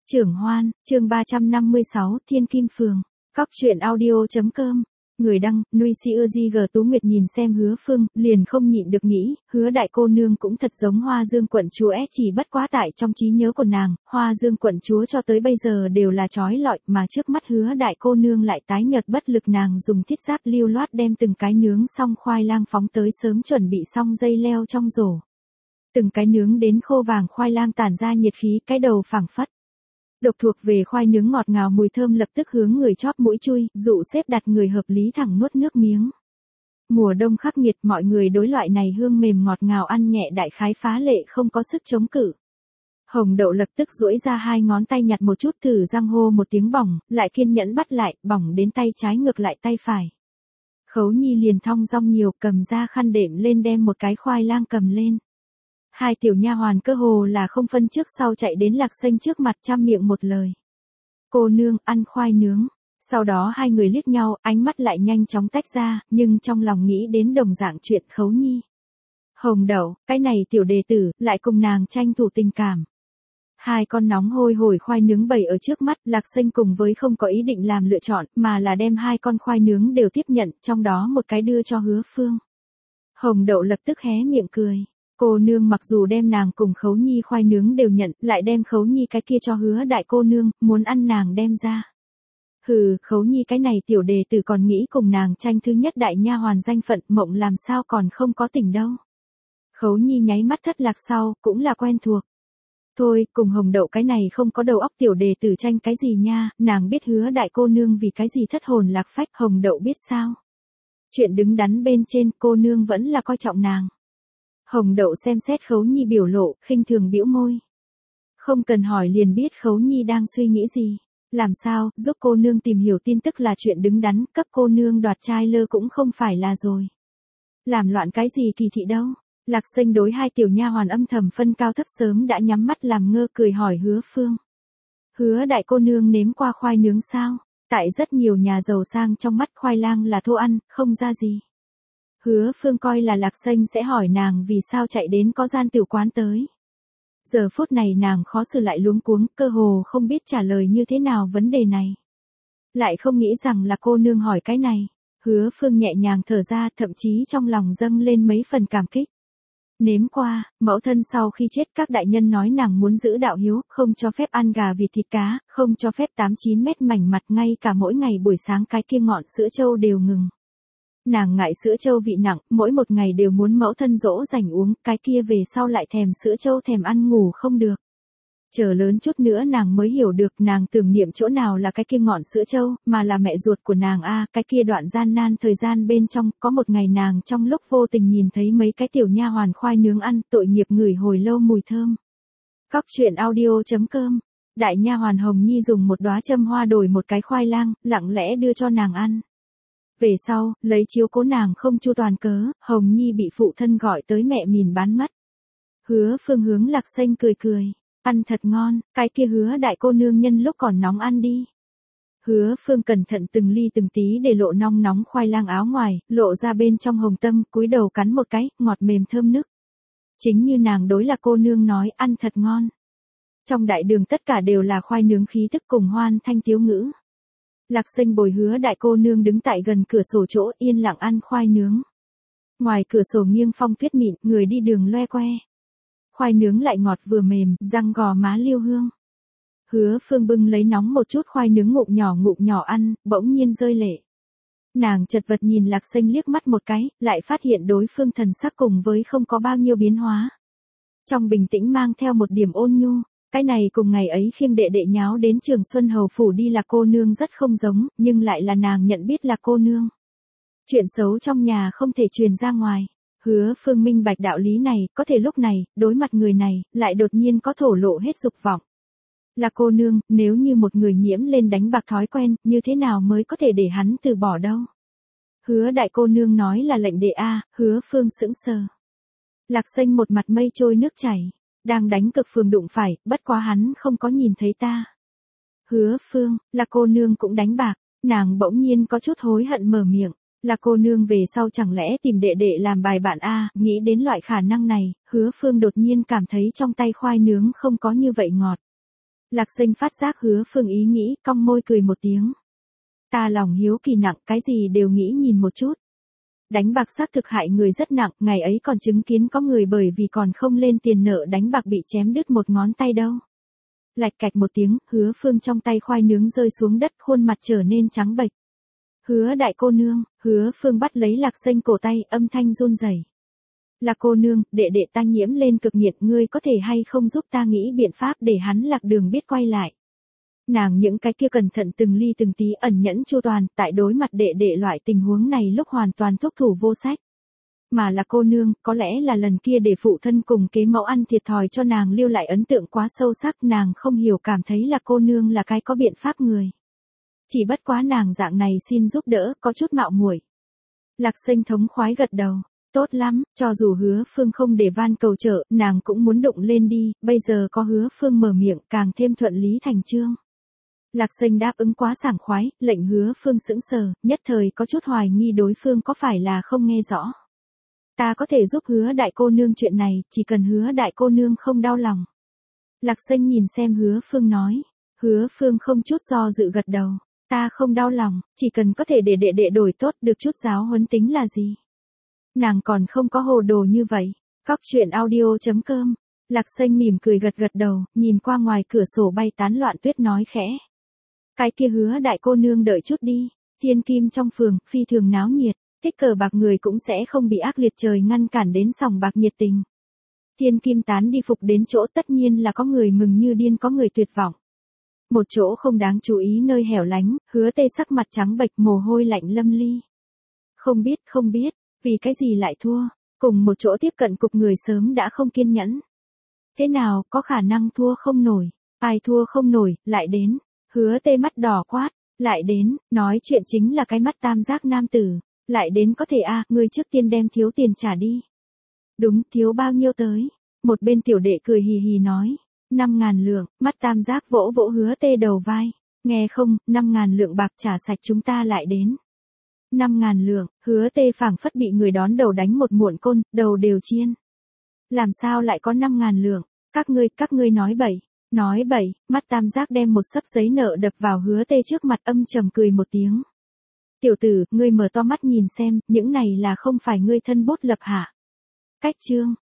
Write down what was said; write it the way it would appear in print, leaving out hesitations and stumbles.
Trưởng Hoan, chương 356, Thiên Kim Phường. Cóc truyện audio.com. Người đăng, Nuôi Si Ưa Di G Tú Nguyệt nhìn xem Hứa Phương, liền không nhịn được nghĩ, Hứa đại cô nương cũng thật giống Hoa Dương quận chúa, chỉ bất quá tại trong trí nhớ của nàng, Hoa Dương quận chúa cho tới bây giờ đều là trói lọi, mà trước mắt Hứa đại cô nương lại tái nhợt bất lực. Nàng dùng thiết giáp lưu loát đem từng cái nướng xong khoai lang phóng tới sớm chuẩn bị xong dây leo trong rổ. Từng cái nướng đến khô vàng khoai lang tản ra nhiệt khí, cái đầu phảng phất. Độc thuộc về khoai nướng ngọt ngào mùi thơm lập tức hướng người chóp mũi chui, dụ xếp đặt người hợp lý thẳng nuốt nước miếng. Mùa đông khắc nghiệt, mọi người đối loại này hương mềm ngọt ngào ăn nhẹ đại khái phá lệ không có sức chống cự. Hồng Đậu lập tức duỗi ra hai ngón tay nhặt một chút thử răng hô một tiếng bỏng, lại kiên nhẫn bắt lại, bỏng đến tay trái ngược lại tay phải. Khấu Nhi liền thong dong nhiều, cầm ra khăn đệm lên đem một cái khoai lang cầm lên. Hai tiểu nha hoàn cơ hồ là không phân trước sau chạy đến Lạc Xanh trước mặt chăm miệng một lời. Cô nương, ăn khoai nướng. Sau đó hai người liếc nhau, ánh mắt lại nhanh chóng tách ra, nhưng trong lòng nghĩ đến đồng dạng chuyện Khấu Nhi. Hồng Đậu, cái này tiểu đệ tử, lại cùng nàng tranh thủ tình cảm. Hai con nóng hôi hổi khoai nướng bày ở trước mắt, Lạc Xanh cùng với không có ý định làm lựa chọn, mà là đem hai con khoai nướng đều tiếp nhận, trong đó một cái đưa cho Hứa Phương. Hồng Đậu lập tức hé miệng cười. Cô nương mặc dù đem nàng cùng Khấu Nhi khoai nướng đều nhận, lại đem Khấu Nhi cái kia cho Hứa đại cô nương, muốn ăn nàng đem ra. Hừ, Khấu Nhi cái này tiểu đệ tử còn nghĩ cùng nàng tranh thứ nhất đại nha hoàn danh phận, mộng làm sao còn không có tỉnh đâu. Khấu Nhi nháy mắt thất lạc sau, cũng là quen thuộc. Thôi, cùng Hồng Đậu cái này không có đầu óc tiểu đệ tử tranh cái gì nha, nàng biết Hứa đại cô nương vì cái gì thất hồn lạc phách, Hồng Đậu biết sao. Chuyện đứng đắn bên trên, cô nương vẫn là coi trọng nàng. Hồng Đậu xem xét Khấu Nhi biểu lộ, khinh thường bĩu môi. Không cần hỏi liền biết Khấu Nhi đang suy nghĩ gì. Làm sao, giúp cô nương tìm hiểu tin tức là chuyện đứng đắn, cấp cô nương đoạt trai lơ cũng không phải là rồi. Làm loạn cái gì kỳ thị đâu. Lạc Xanh đối hai tiểu nha hoàn âm thầm phân cao thấp sớm đã nhắm mắt làm ngơ cười hỏi Hứa Phương. Hứa đại cô nương nếm qua khoai nướng sao? Tại rất nhiều nhà giàu sang trong mắt khoai lang là thô ăn, không ra gì. Hứa Phương coi là Lạc Xanh sẽ hỏi nàng vì sao chạy đến có gian tiểu quán tới. Giờ phút này nàng khó xử lại luống cuống, cơ hồ không biết trả lời như thế nào vấn đề này. Lại không nghĩ rằng là cô nương hỏi cái này. Hứa Phương nhẹ nhàng thở ra, thậm chí trong lòng dâng lên mấy phần cảm kích. Nếm qua, mẫu thân sau khi chết các đại nhân nói nàng muốn giữ đạo hiếu, không cho phép ăn gà vịt thịt cá, không cho phép 8-9 mét mảnh mặt, ngay cả mỗi ngày buổi sáng cái kia ngọn sữa trâu đều ngừng. Nàng ngại sữa trâu vị nặng, mỗi một ngày đều muốn mẫu thân dỗ dành uống, cái kia về sau lại thèm sữa trâu thèm ăn ngủ không được. Chờ lớn chút nữa nàng mới hiểu được nàng tưởng niệm chỗ nào là cái kia ngọn sữa trâu, mà là mẹ ruột của nàng cái kia đoạn gian nan thời gian bên trong, có một ngày nàng trong lúc vô tình nhìn thấy mấy cái tiểu nha hoàn khoai nướng ăn, tội nghiệp ngửi hồi lâu mùi thơm. Cóc truyện audio.com. Đại nha hoàn Hồng Nhi dùng một đóa châm hoa đổi một cái khoai lang, lặng lẽ đưa cho nàng ăn. Về sau, lấy chiếu cố nàng không chu toàn cớ, Hồng Nhi bị phụ thân gọi tới mẹ mìn bán mất. Hứa Phương hướng Lạc Xanh cười cười. Ăn thật ngon, cái kia Hứa đại cô nương nhân lúc còn nóng ăn đi. Hứa Phương cẩn thận từng ly từng tí để lộ nong nóng khoai lang áo ngoài, lộ ra bên trong hồng tâm, cúi đầu cắn một cái, ngọt mềm thơm nức. Chính như nàng đối là cô nương nói, ăn thật ngon. Trong đại đường tất cả đều là khoai nướng khí thức cùng hoan thanh tiếu ngữ. Lạc Xanh bồi Hứa đại cô nương đứng tại gần cửa sổ chỗ yên lặng ăn khoai nướng. Ngoài cửa sổ nghiêng phong tuyết mịn, người đi đường loe que. Khoai nướng lại ngọt vừa mềm, răng gò má liêu hương. Hứa Phương bưng lấy nóng một chút khoai nướng ngụm nhỏ ăn, bỗng nhiên rơi lệ. Nàng chật vật nhìn Lạc Xanh liếc mắt một cái, lại phát hiện đối phương thần sắc cùng với không có bao nhiêu biến hóa. Trong bình tĩnh mang theo một điểm ôn nhu. Cái này cùng ngày ấy khiêng đệ đệ nháo đến Trường Xuân Hầu Phủ đi là cô nương rất không giống, nhưng lại là nàng nhận biết là cô nương. Chuyện xấu trong nhà không thể truyền ra ngoài. Hứa Phương minh bạch đạo lý này, có thể lúc này, đối mặt người này, lại đột nhiên có thổ lộ hết dục vọng. Là cô nương, nếu như một người nhiễm lên đánh bạc thói quen, như thế nào mới có thể để hắn từ bỏ đâu. Hứa đại cô nương nói là lệnh đệ Hứa Phương sững sờ. Lạc Xanh một mặt mây trôi nước chảy. Đang đánh cực phường đụng phải, bất quá hắn không có nhìn thấy ta. Hứa Phương, là cô nương cũng đánh bạc, nàng bỗng nhiên có chút hối hận mở miệng. Là cô nương về sau chẳng lẽ tìm đệ đệ làm bài bạn nghĩ đến loại khả năng này, Hứa Phương đột nhiên cảm thấy trong tay khoai nướng không có như vậy ngọt. Lạc Sinh phát giác Hứa Phương ý nghĩ, cong môi cười một tiếng. Ta lòng hiếu kỳ nặng, cái gì đều nghĩ nhìn một chút. Đánh bạc xác thực hại người rất nặng, ngày ấy còn chứng kiến có người bởi vì còn không lên tiền nợ đánh bạc bị chém đứt một ngón tay đâu. Lạch cạch một tiếng, Hứa Phương trong tay khoai nướng rơi xuống đất, khuôn mặt trở nên trắng bệch. Hứa đại cô nương, Hứa Phương bắt lấy Lạc Sinh cổ tay, âm thanh run rẩy. Là cô nương, đệ đệ ta nhiễm lên cực nghiệt, ngươi có thể hay không giúp ta nghĩ biện pháp để hắn lạc đường biết quay lại. Nàng những cái kia cẩn thận từng ly từng tí ẩn nhẫn chu toàn, tại đối mặt đệ đệ loại tình huống này lúc hoàn toàn thúc thủ vô sách. Mà là cô nương, có lẽ là lần kia để phụ thân cùng kế mẫu ăn thiệt thòi cho nàng lưu lại ấn tượng quá sâu sắc, nàng không hiểu cảm thấy là cô nương là cái có biện pháp người. Chỉ bất quá nàng dạng này xin giúp đỡ, có chút mạo muội. Lạc Sinh thống khoái gật đầu. Tốt lắm, cho dù Hứa Phương không để van cầu trợ, nàng cũng muốn đụng lên đi, bây giờ có Hứa Phương mở miệng, càng thêm thuận lý thành chương. Lạc Sinh đáp ứng quá sảng khoái, lệnh Hứa Phương sững sờ, nhất thời có chút hoài nghi đối phương có phải là không nghe rõ. Ta có thể giúp Hứa đại cô nương chuyện này, chỉ cần Hứa đại cô nương không đau lòng. Lạc Sinh nhìn xem Hứa Phương nói. Hứa Phương không chút do dự gật đầu. Ta không đau lòng, chỉ cần có thể để đệ đệ đổi tốt được chút giáo huấn tính là gì. Nàng còn không có hồ đồ như vậy. Cóc truyện audio.com. Lạc Sinh mỉm cười gật gật đầu, nhìn qua ngoài cửa sổ bay tán loạn tuyết nói khẽ. Cái kia Hứa đại cô nương đợi chút đi. Thiên kim trong phường, phi thường náo nhiệt. Thích cờ bạc người cũng sẽ không bị ác liệt trời ngăn cản đến sòng bạc nhiệt tình. Thiên kim tán đi phục đến chỗ tất nhiên là có người mừng như điên có người tuyệt vọng. Một chỗ không đáng chú ý nơi hẻo lánh, Hứa Tê sắc mặt trắng bệch mồ hôi lạnh lâm ly. Không biết, vì cái gì lại thua, cùng một chỗ tiếp cận cục người sớm đã không kiên nhẫn. Thế nào, có khả năng thua không nổi, ai thua không nổi, lại đến, Hứa Tê mắt đỏ quát, lại đến, nói chuyện chính là cái mắt tam giác nam tử, lại đến có thể ngươi trước tiên đem thiếu tiền trả đi. Đúng, thiếu bao nhiêu tới, một bên tiểu đệ cười hì hì nói. 5.000 lượng, mắt tam giác vỗ vỗ Hứa Tê đầu vai. Nghe không, 5.000 lượng bạc trả sạch chúng ta lại đến. 5.000 lượng, Hứa Tê phảng phất bị người đón đầu đánh một muộn côn, đầu đều chiên. Làm sao lại có 5.000 lượng, các ngươi nói bậy, mắt tam giác đem một xấp giấy nợ đập vào Hứa Tê trước mặt âm trầm cười một tiếng. Tiểu tử, ngươi mở to mắt nhìn xem, những này là không phải ngươi thân bút lập hả? Cách chương.